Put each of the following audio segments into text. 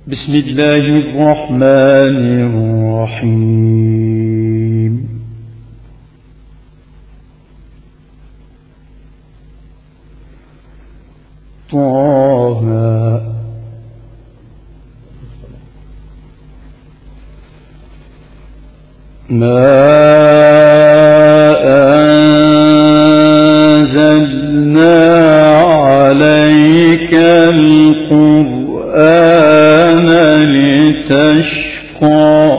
بسم الله الرحمن الرحيم. طه ما أنزلنا عليك القرآن لتشقى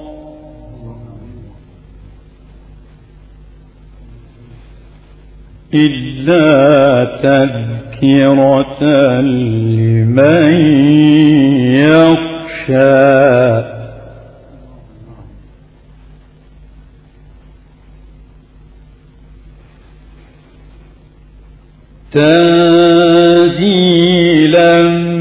إلا تذكرة لمن يخشى تنزيلا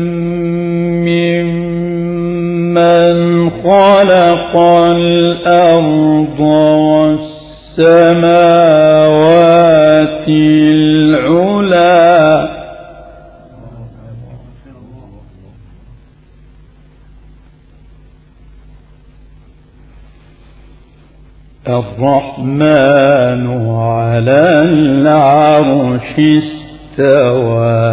ممن خلق الأرض والسماوات العلى الرحمن على العرش استوى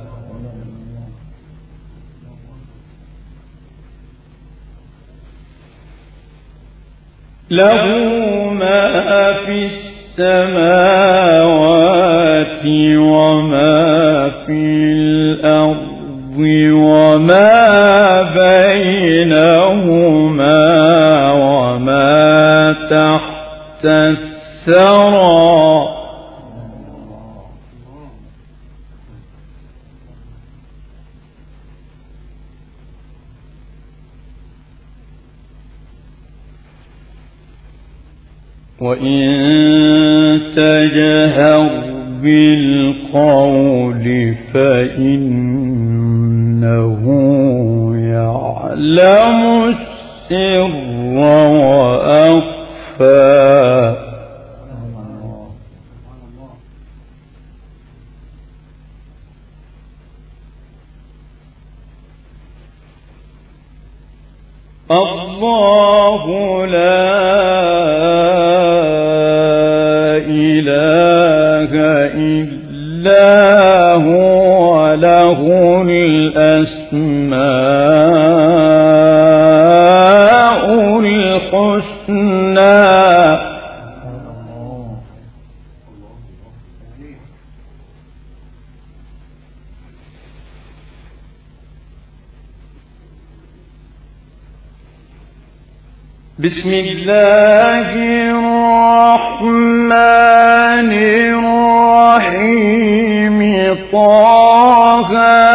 له ما في السماوات وما في الأرض وما بينهما وما تحت الثرى وإن تجهر بالقول فإنه يعلم السر وأخفى الله لا إله إلا هو له الأسماء الحسنى بسم الله الرحمن الرحيم طه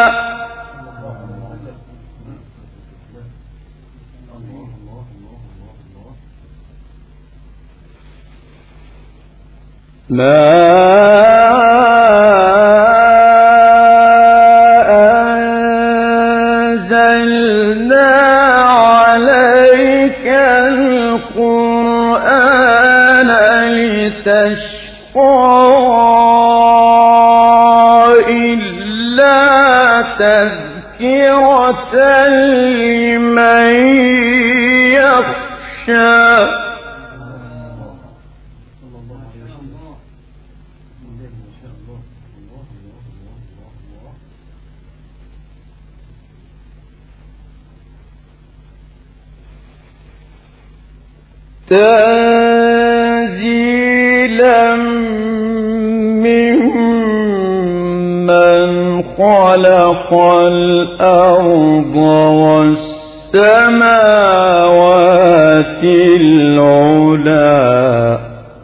ما أنزلنا عليك القرآن لتشقى إلا تذكرة لمن يخشى تنزيلا ممن خلق الأرض والسماوات العلى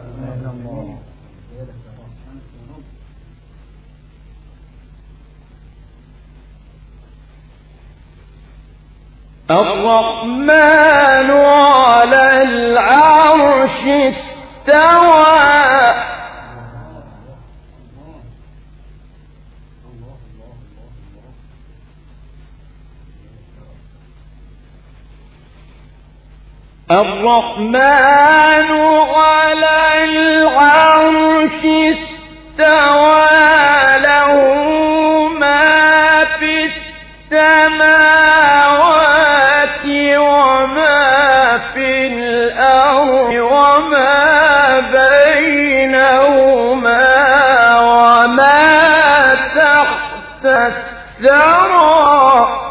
الرحمن على العرش استوى الرحمن على العرش استوى له ما في السماوات الثرى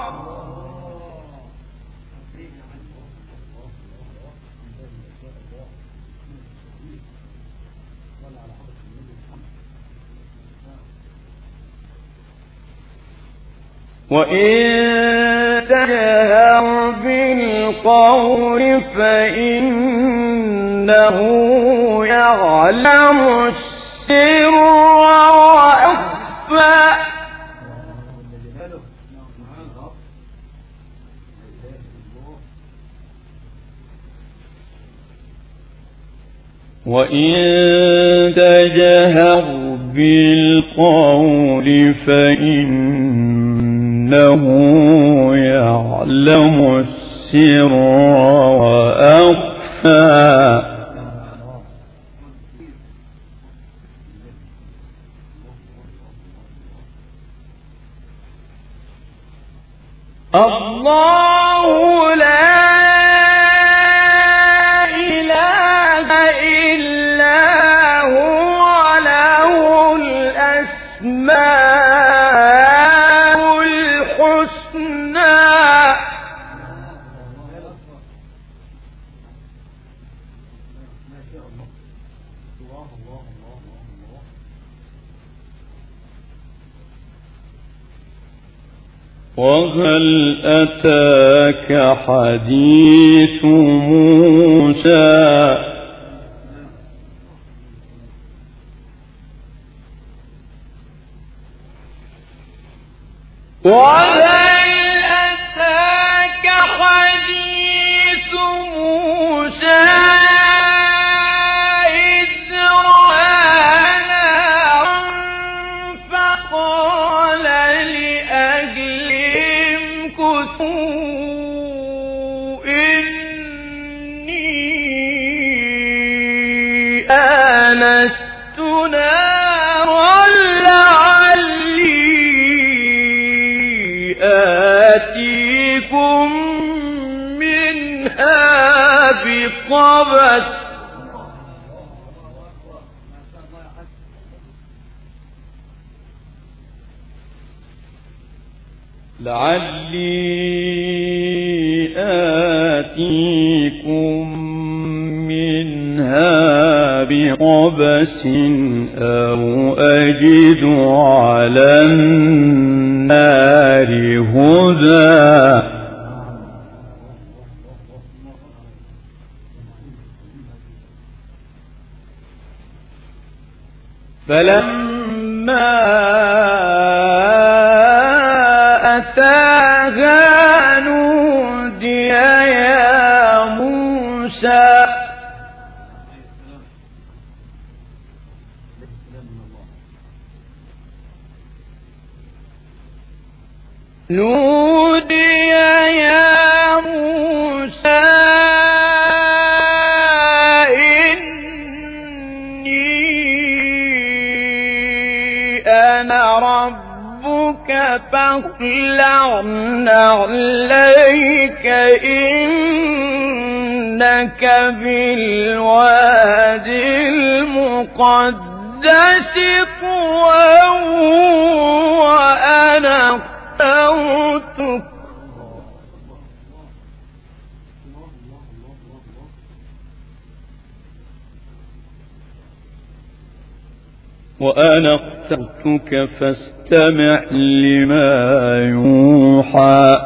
وإن تجهر بالقول فإنه يعلم السر وأخفى وإن تجهر بالقول فإنه يعلم السر وأخفى الله لا إله إلا هو له الأسماء الحسنى وهل أتاك حديث موسى وهل أتاك حديث موسى إذ رأى نارا فقال لأهلهم كثوا إني آنست نارا لعلي آتيكم منها بقبس آتيكم منها بقبس أو أجد على النار هدى فلما أتاها نودي يا موسى نودي يا موسى إني أنا ربك فاخلع نعليك إنك بالوادي المقدس طوى وأنا اخترتك وأنا اخترتك فاستمع لما يوحى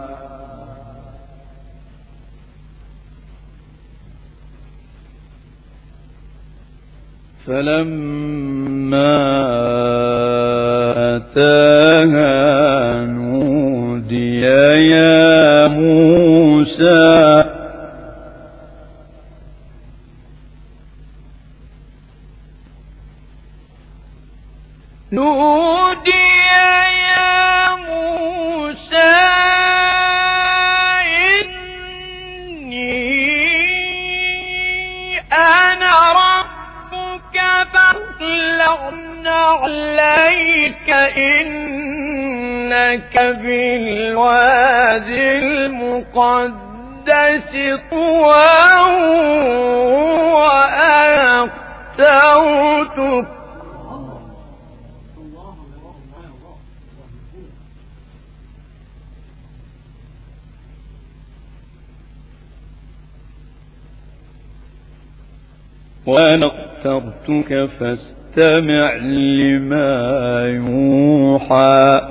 فلما أتاها نودي يا موسى نودي يا موسى إني أنا ربك فاخلع نعليك إنك بالوادي المقدس طوى وأنا اخترتك وأنا اخترتك فاستمع لما يوحى.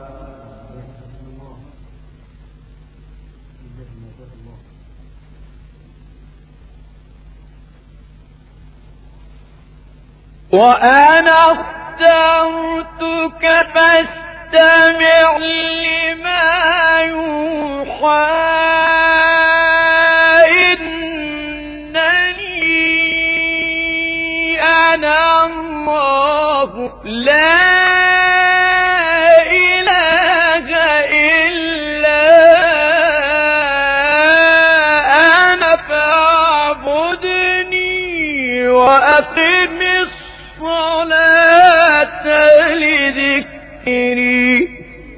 وأنا اخترتك فاستمع لما يوحى إنني أنا الله لا إله إلا أنا فاعبدني وأقم الصلاة لذكري.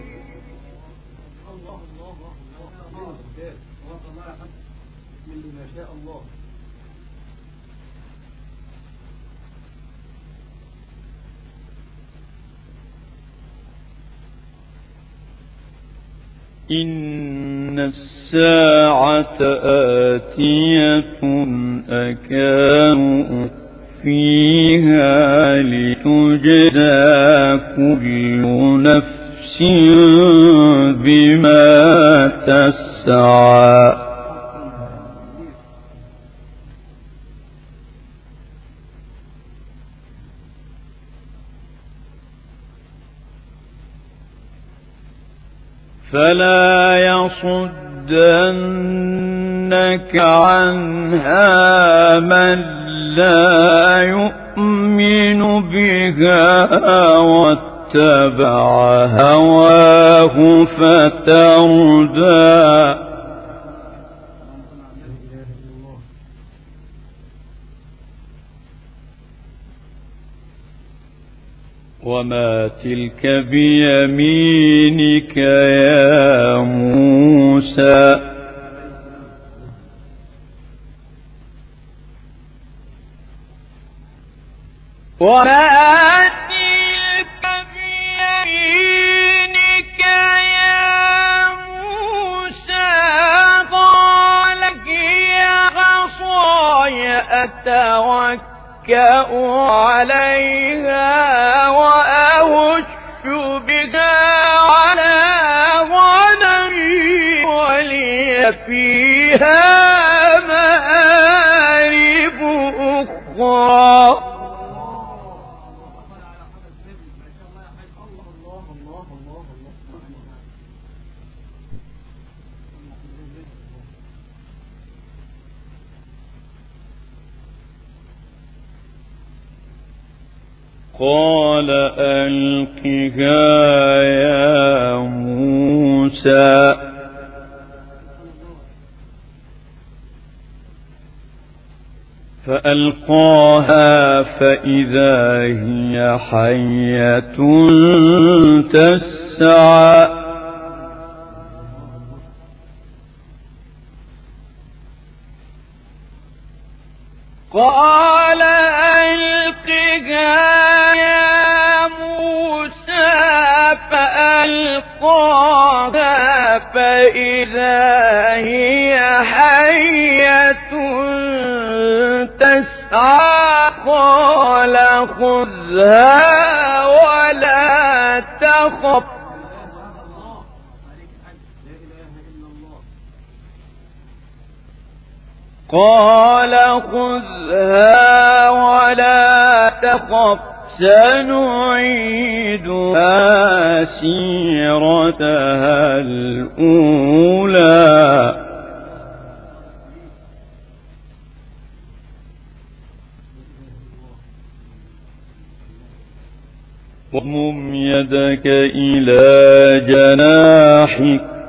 إن الساعة آتية أكاد فيها لتجزى كل نفس بما تسعى. فلا يصدنك عنها من لا يؤمن بها واتبع هواه فتردى. وما تلك بيمينك يا موسى؟ وما تلك بيمينك يا موسى؟ قال هي عصاي أتوكأ عليها وأهش بها على غنمي ولي فيها مآرب أخرى. قال ألقها يا موسى. فألقاها فإذا هي حية تسعى. قال ألقها يا موسى فألقاها فإذا هي حية تسعى. قال خذها ولا تخف. قال خذها ولا تخف سنعيدها سيرتها الأولى. واضمم يدك إلى جناحك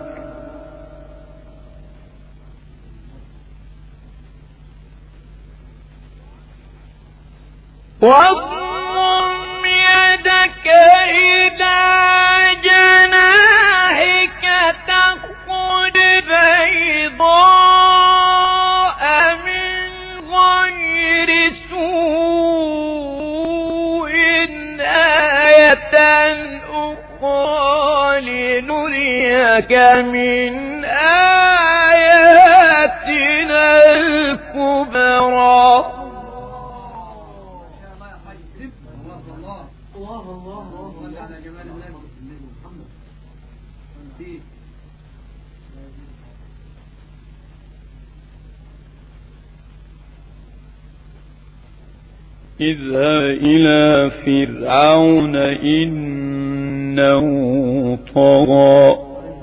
واضمم يدك إلى جناحك تخرج بيضاء من غير سوء آية أخرى لنريك من آياتنا الكبرى. اذهب إلى فرعون إنه طغى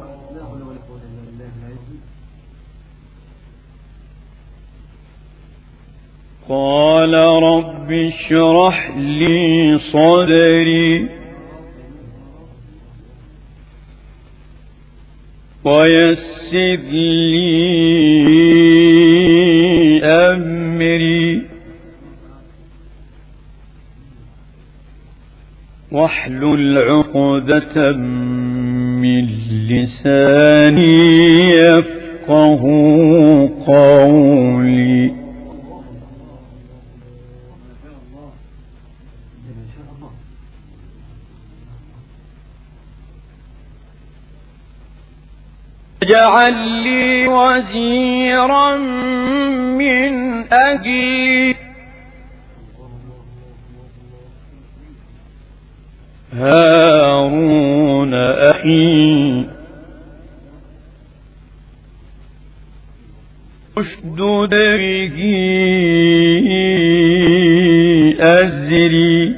قال رب اشرح لي صدري ويسر لي أمري واحلل عقدة من لساني يفقه قولي اجعل لي وزيرا من أهلي هارون أخي اشدد به أزري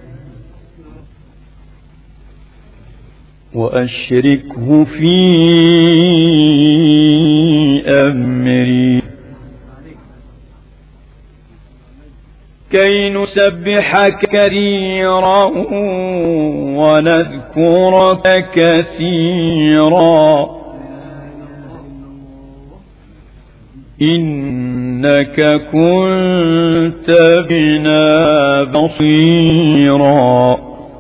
وأشركه في أمري كي نسبحك كثيرا ونذكرك كثيرا إنك كنت بنا بصيرا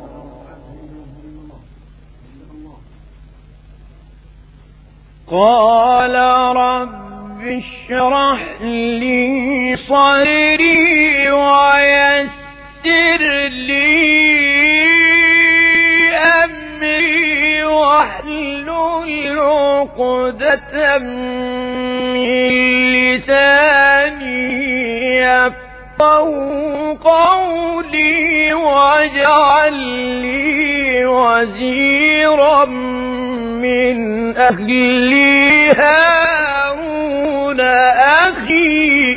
قال رب اشرح لي صدري ويسر لي أمري واحلل عقدة من لساني يفقهوا قولي واجعل لي وزيرا من أهلي هارون أخي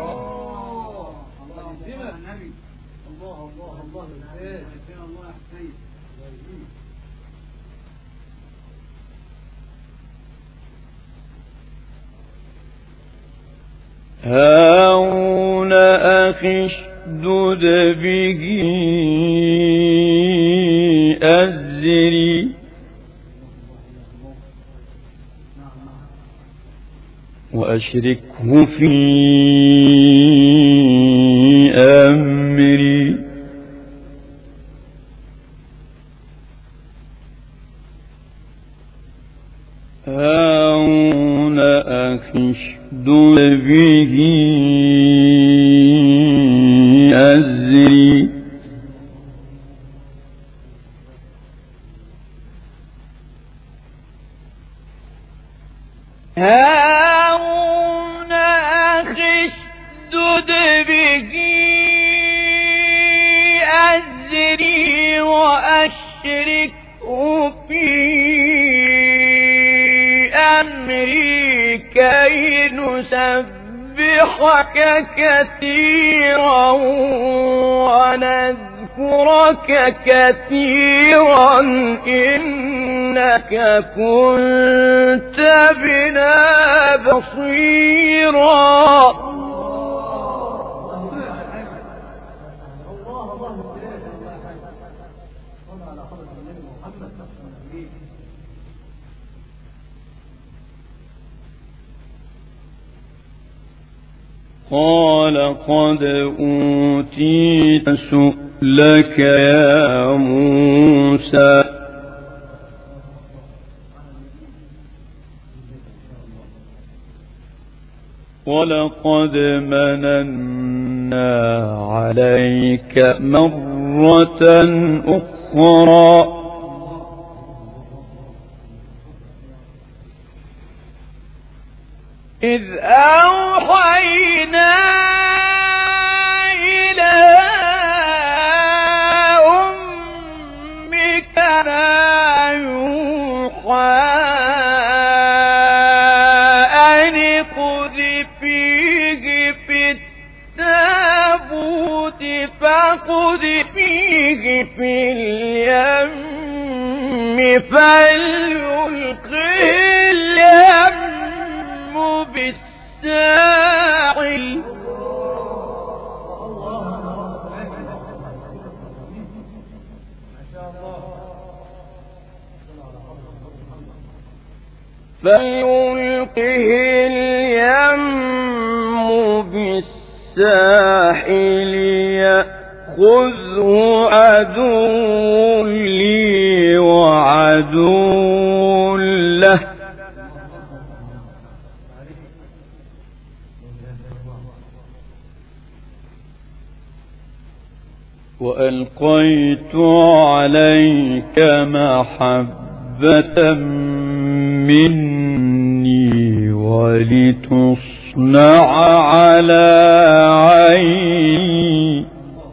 هارون أخي اشدد به أزري وأشركه في أمري هارون أخي اشدد به أزري هارون أخي اشدد به أزري وأشركه في أمري كي نسبحك كثيرا ونذكرك كثيرا إنك كنت بنا بصيرا قال قد أوتيت سؤلك يا موسى ولقد مننا عليك مرة أخرى إذ أوحينا إلى في اليم فليلقه اليم بالساحل يأخذه عدو لي وعدو له وألقيت عليك محبة مني ولتصنع على عيني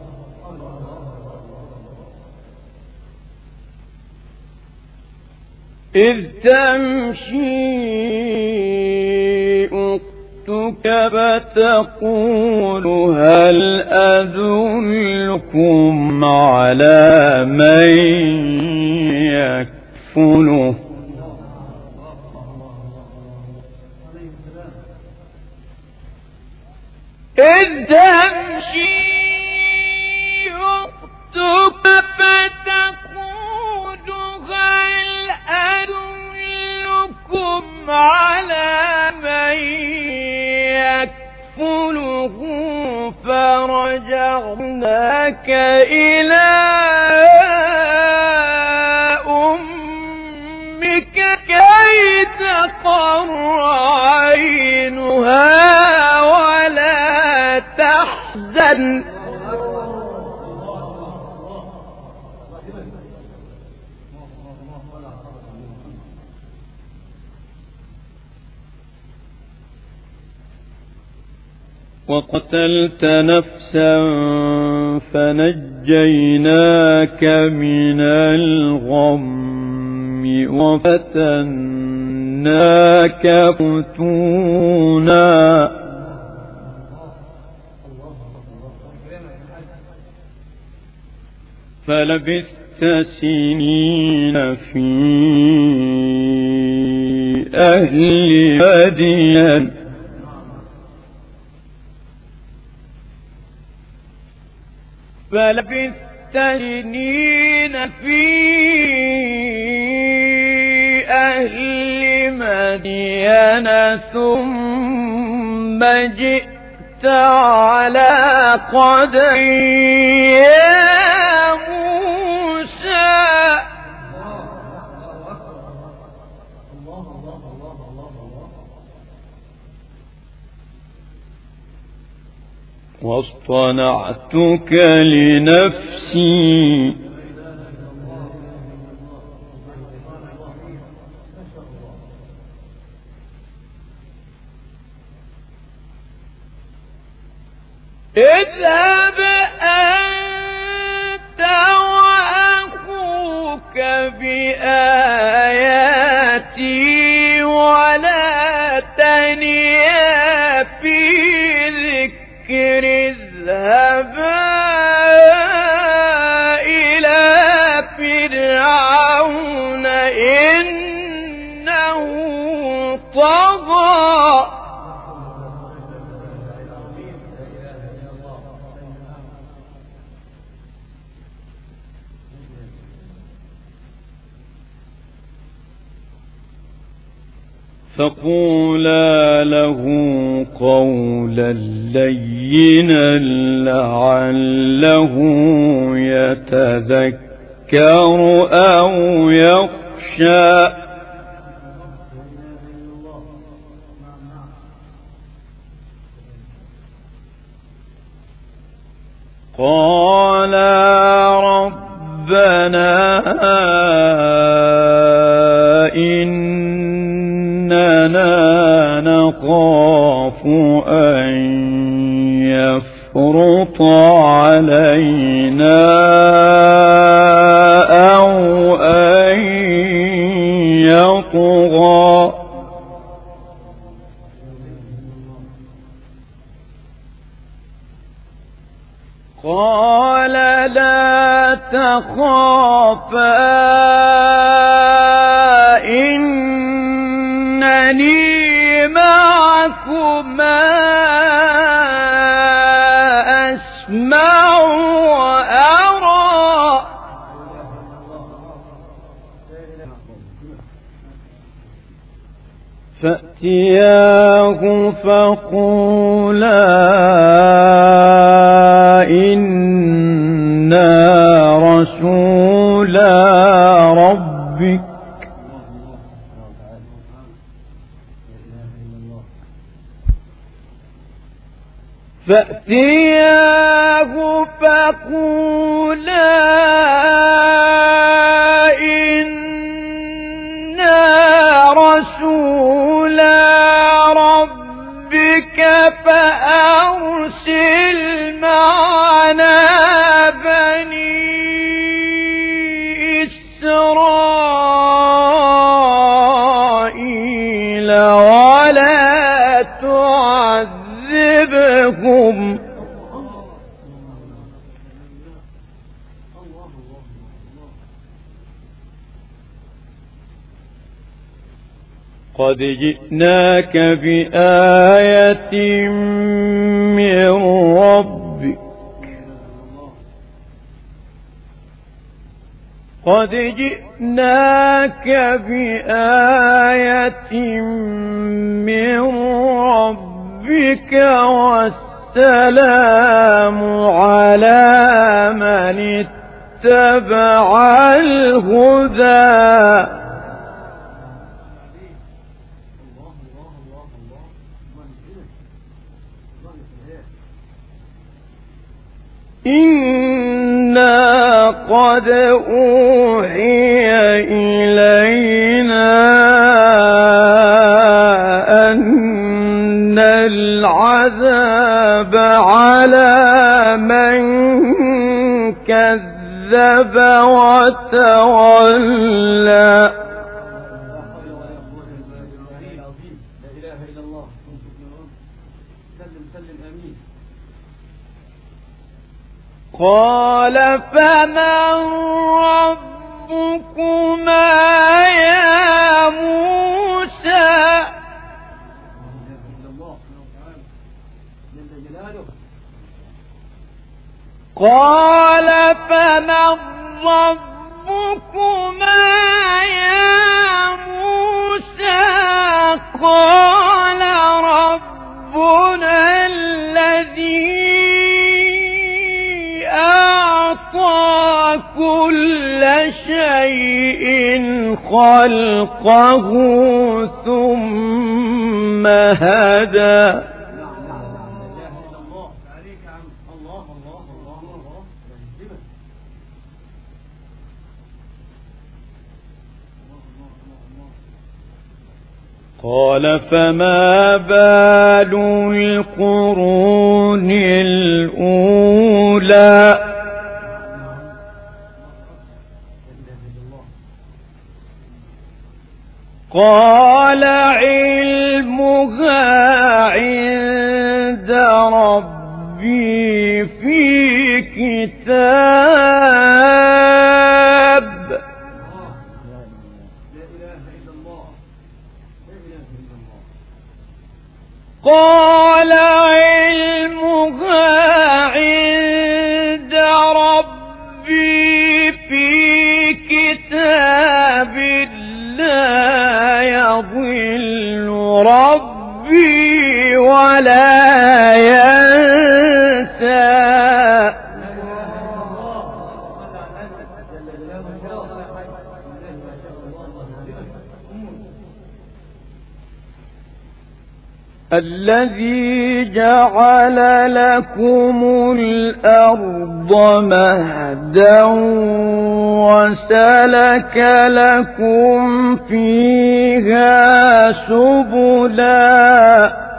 إذ تمشي أختك فتقول هل أدلكم على من يكفله إذ تمشي أختك فتقول هل أدلكم على من يكفله فرجعناك إلى أمك كي تقر عينها ولا تحزن وقتلت نفسا فنجيناك من الغم وفتناك فتونا فلبثت سنين في أهل مدين فلبثت سنين في أهل مدين ثم جئت على قدر يا موسى واصطنعتك لنفسي اذهب أنت وأخوك بآياتي ولا تنيا في ذكر اذهبا إلى فرعون إنه طغى فقولا له قولا لينا لعله يتذكر أو يخشى قالا ربنا إننا نخاف أن يفرط علينا أو أن يطغى قال لا تخافا إنني معكما أسمع وأرى. فأتياه فقولا إنا رسولا ربك فأتياه فقولا إنا رسولا ربك فأرسل معنا بني إسرائيل ولا تعذبهم قد جئناك بآية من ربك قد جئناك بآية من ربك والسلام على من اتبع الهدى. إنا قد أوحي إلينا أن العذاب على من كذب وتولى. قال فمن ربكما يا موسى قال فمن ربكما يا موسى قال ربنا الذي أعطى كل شيء خلقه ثم هدى. قال فما بال القرون الأولى قال علمها عند ربي في كتاب قال علمها عند ربي في كتاب لا يضل ربي ولا ينسى. الذي جعل لكم الأرض مهدا وسلك لكم فيها سبلا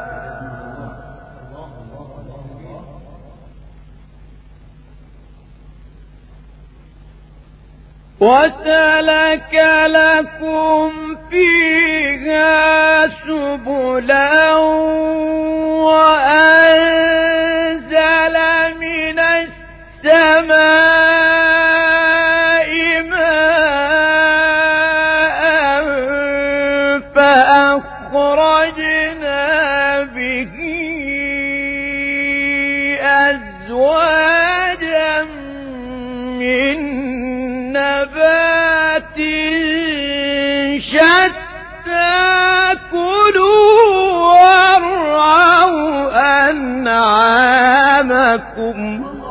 وسلك لكم فيها سبلا وأنزل من السماء نبات شتى كلوا وارعوا أنعامكم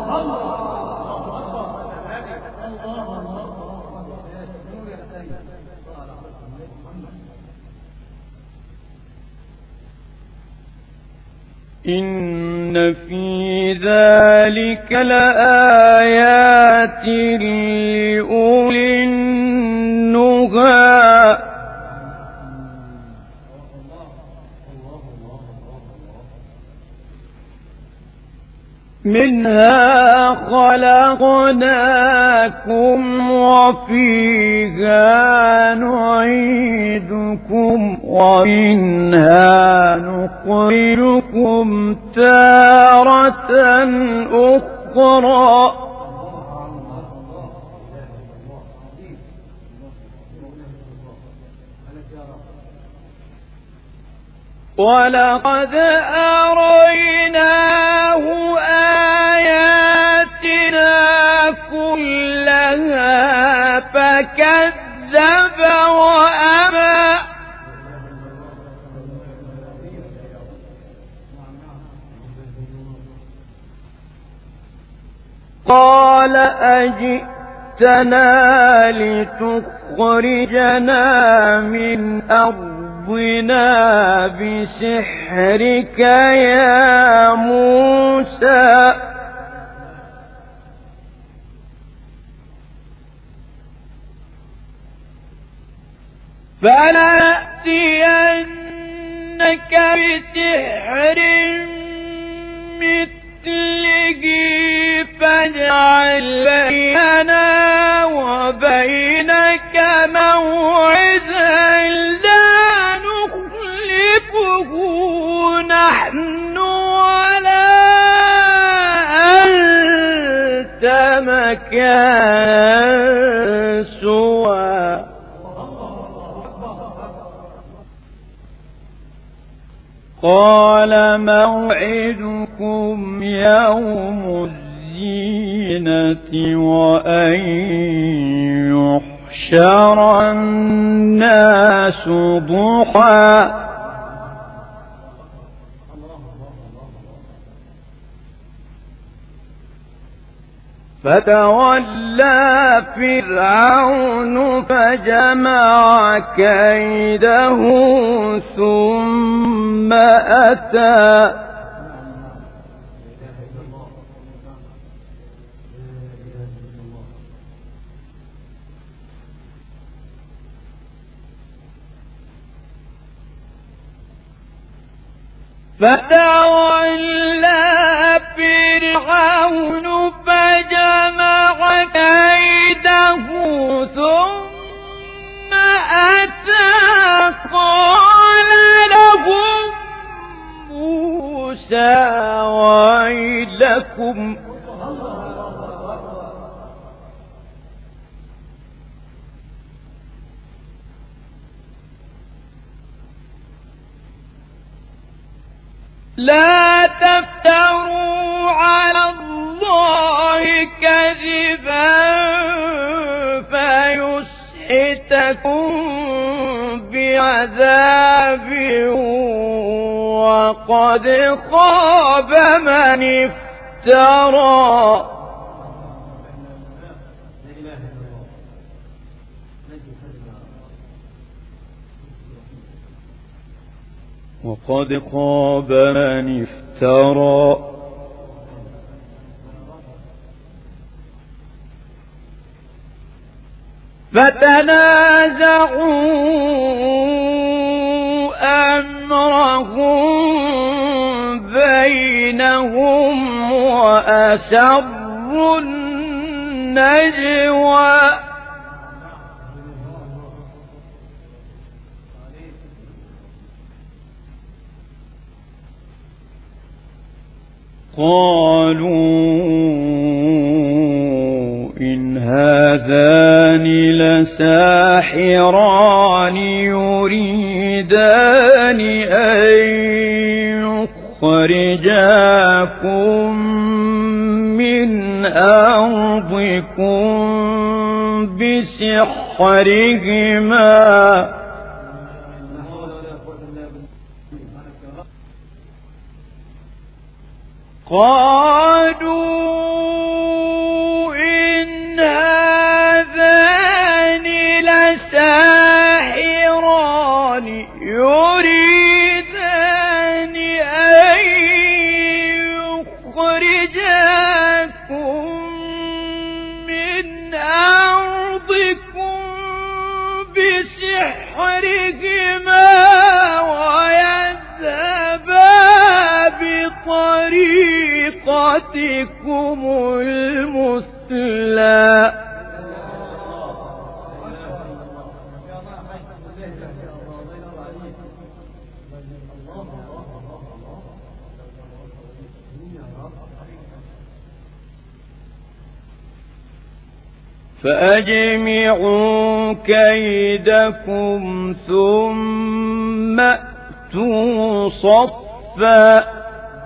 إن في ذلك لآيات لأولي النهى منها خلقناكم وفيها نعيدكم ومنها نخرجكم تارة أخرى ولقد أريناه آياتنا كلها فكذب وأبى قال أجئتنا لتخرجنا من أرضنا بسحرك يا موسى فلنأتينك بسحر مثله فاجعل بيننا وبينك موعدا لا نخلفه نحن ولا أنت مكانا سوى قال موعدكم يوم الزينة وأن يحشر الناس ضحى فتولى فرعون فجمع كيده ثم أتى فتولى فرعون فجمع كيده ثم أتى قال لهم موسى ويلكم لا تفتروا على الله كذبا فيسحتكم بعذاب وقد خاب من افترى وقد خاب من افترى فتنازعوا أمرهم بينهم وأسروا النجوى قالوا إن هذان لساحران يريدان أن يخرجاكم من أرضكم بسحرهما قالوا إن هذان لساحران يريدان أن يخرجاكم من أرضكم بسحرهما ويذهبا بطريقتكم المثلى فأجمعوا كيدكم ثم أتوا صفا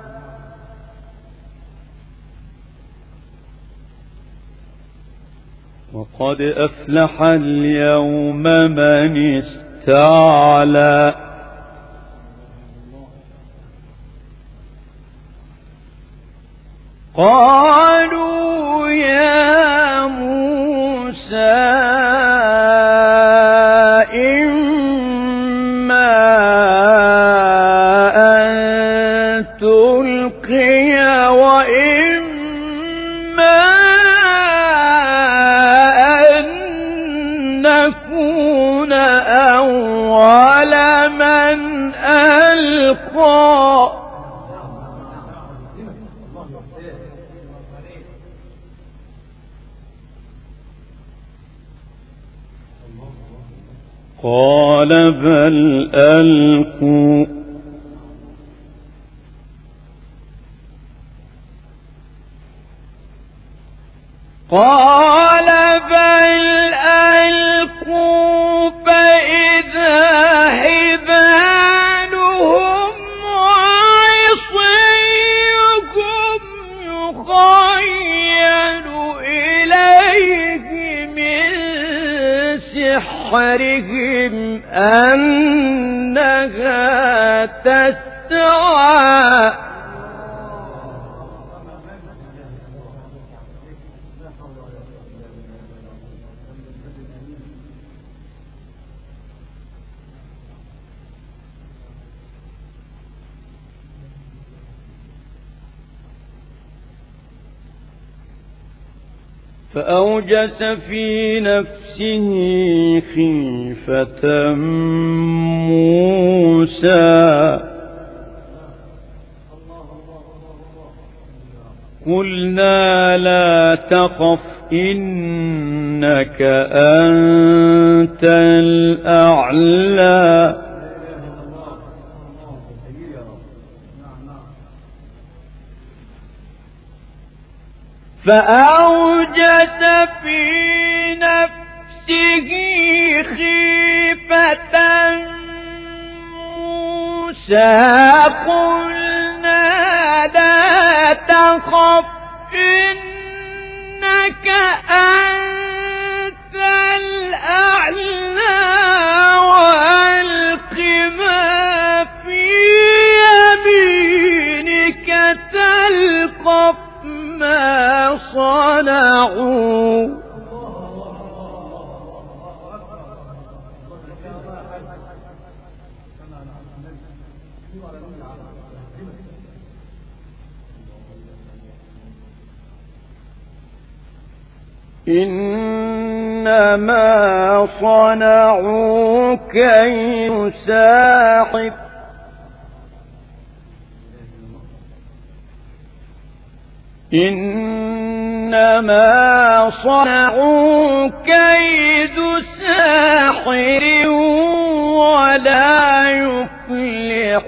وقد أفلح اليوم من استعلى قالوا يا موسى إما أن تلقي وإما أن نكون أول من ألقى قال بل ألقوا قال بل ألقوا فإذا حبالهم وعصيهم يخيل إليه من سحرهم أنها تسعى فأوجس في نفسه خيفة موسى قلنا لا تخف إنك أنت الأعلى فأوجس في نفسه خيفة موسى قلنا لا تخف إنك أنت الأعلى وألق ما في يمينك تلقف ما صنعوا إنما صنعوا كيد ساحر إنما صنعوا كيد ساحر ولا يفلح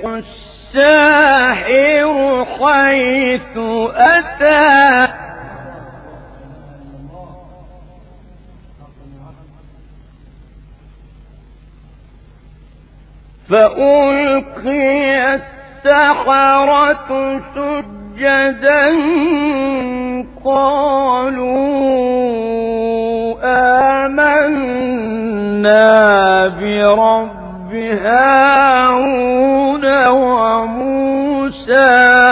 الساحر حيث أتى فألقي السحرة سجدا قالوا برب هارون وموسى.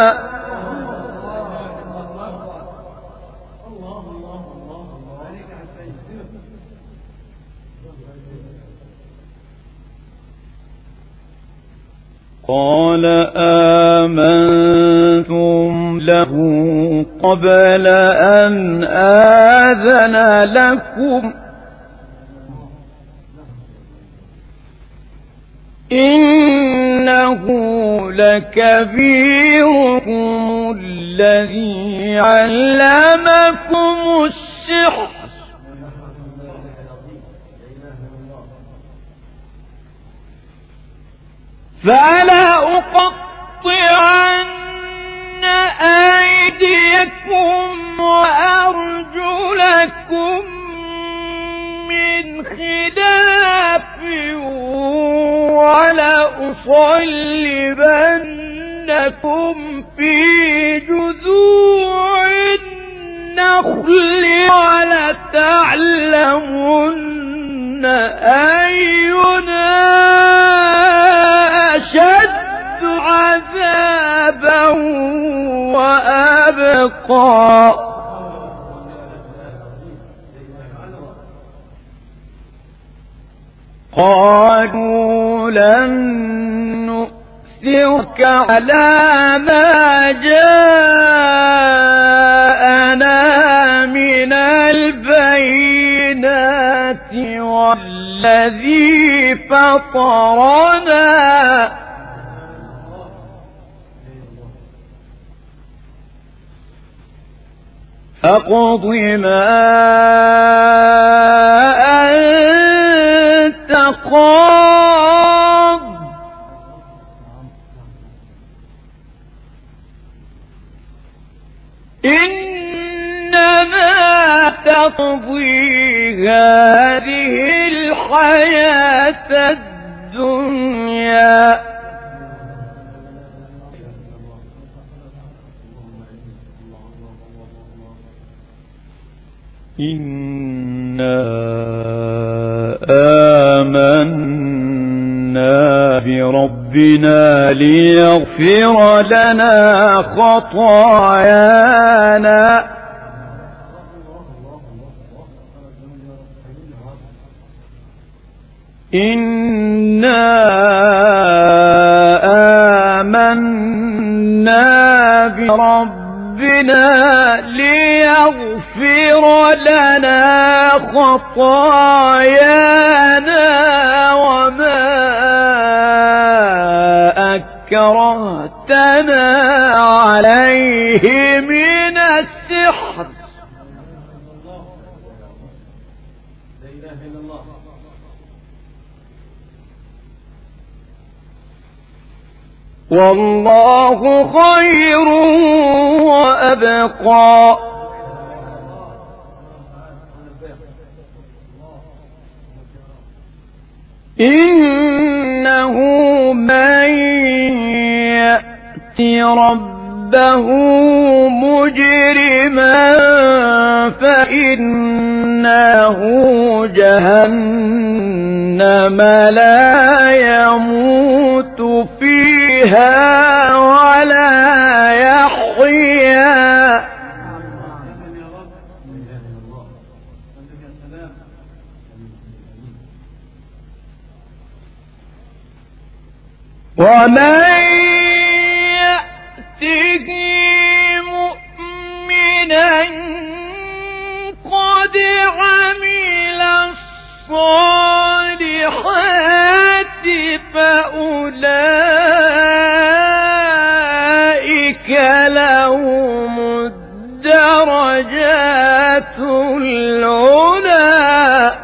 قال آمنتم له قبل أن آذن لكم إنه لكبيركم الذي علمكم السحر فلا أقطعن أيديكم وأرجلكم من خلاف ولأصلبنكم في جذوع النخل ولتعلمن أينا أشد عذابا وأبقى. قالوا لن نؤثرك على ما جاءنا من البينات والذي فطرنا فاقض ما أنت قاض إنما تقضي هذه الحياة الدنيا إنا آمنا بربنا ليغفر لنا خطايانا إنا آمنا بربنا ليغفر لنا خطايانا وما أكرهتنا عليه من السحر. والله خير وأبقى. إنه من يأت ربه مجرما فإنه جهنم لا يموت فيها ولا يحيا ومن يأته مؤمنا قد عمل الصالحات فأولئك لهم الدرجات العلى.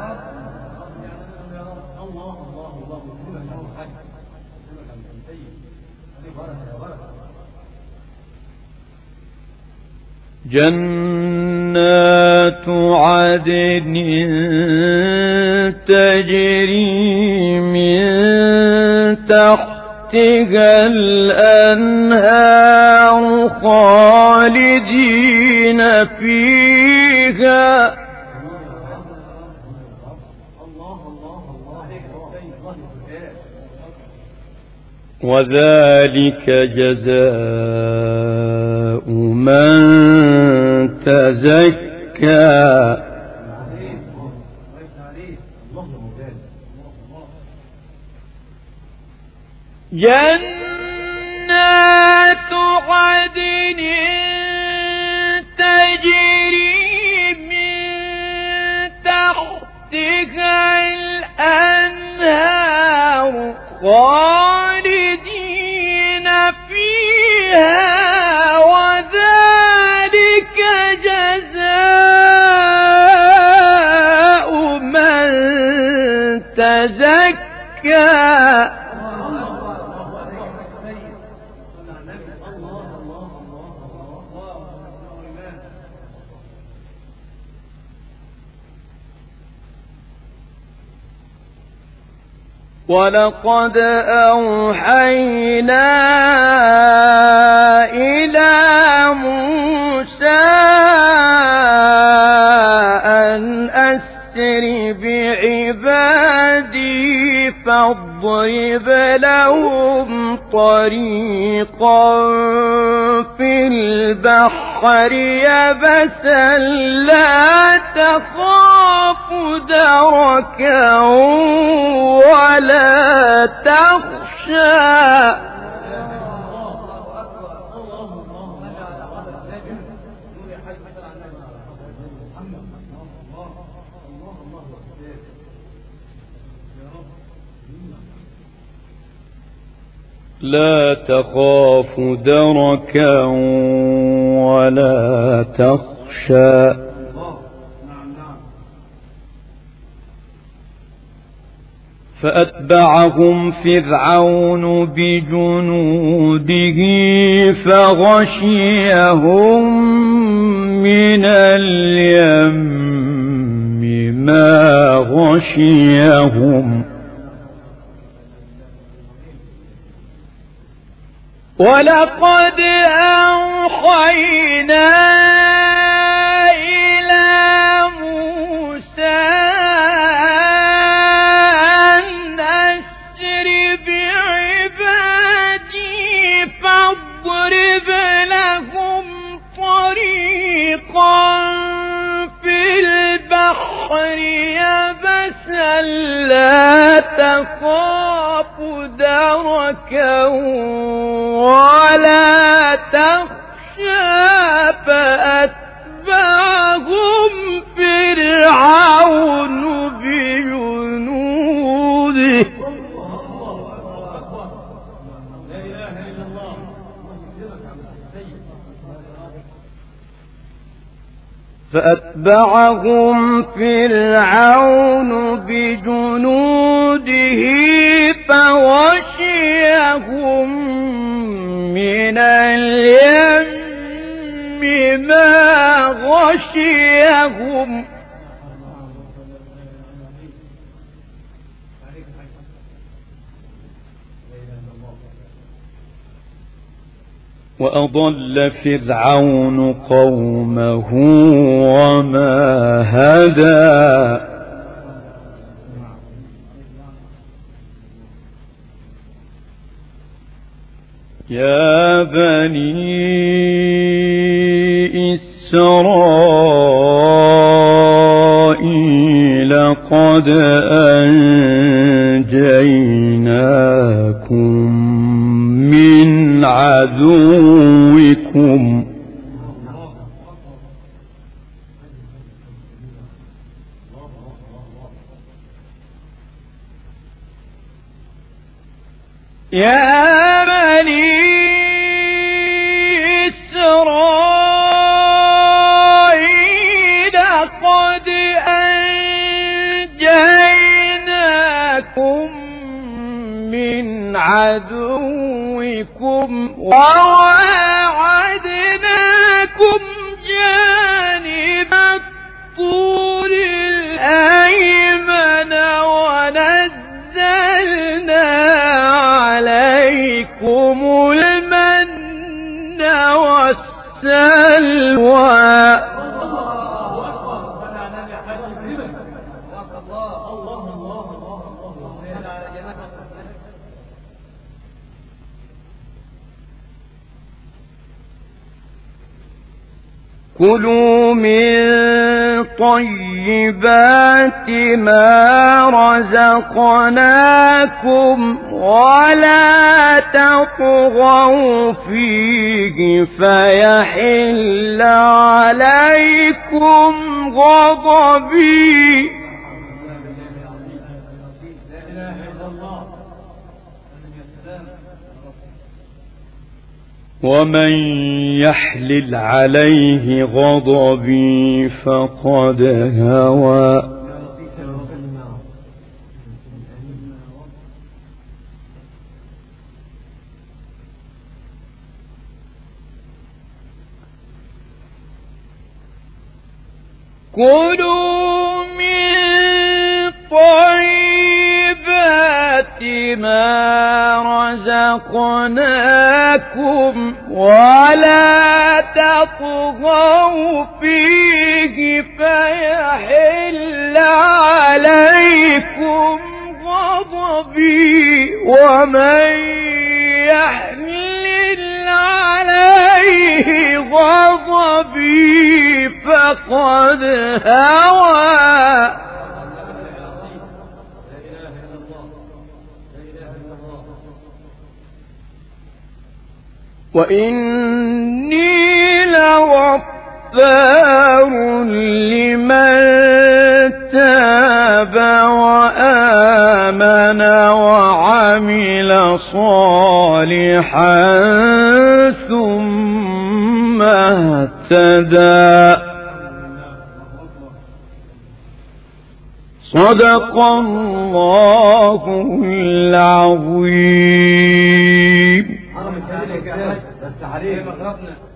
جنات عدن تجري من تحتها الأنهار خالدين فيها وذلك جزاء من تزكى جنات عدن تجري من تحتها الأنهار خالدين فيها وذلك جزاء من تزكى ولقد أوحينا إلى موسى أن أسر بعبادي فاضرب لهم طريقا في البحر يبسا لا تخاف دركا ولا تخشى لا تخاف دركا ولا تخشى فأتبعهم فرعون بجنوده فغشيهم من اليم ما غشيهم ولقد أوحينا إلى موسى أن أسر بعبادي فاضرب لهم طريقا في البحر يبسا لا تخاف دركا ولا تخشى فأتبعهم فرعون بجنوده فأتبعهم فرعون بجنوده فغشيهم من اليم ما غشيهم وأضل فرعون قومه وما هدى يا بني إسرائيل قد أنجيناكم من عدوكم يا بني إسرائيل قد أنجيناكم من عدوكم وواعدناكم جانب الطور الأيمن ونزلنا عليكم المن والسلوى كلوا من طيبات ما رزقناكم ولا تطغوا فيه فيحل عليكم غضبي ومن يحلل عليه غضبي فقد هوى كلوا من طيبات ما رزقناكم ولا تطغوا فيه فيحل عليكم غضبي ومن يحلل عليه غضبي فقد هوى وإني لغفار لمن تاب وآمن وعمل صالحا ثم اهتدى صدق الله العظيم.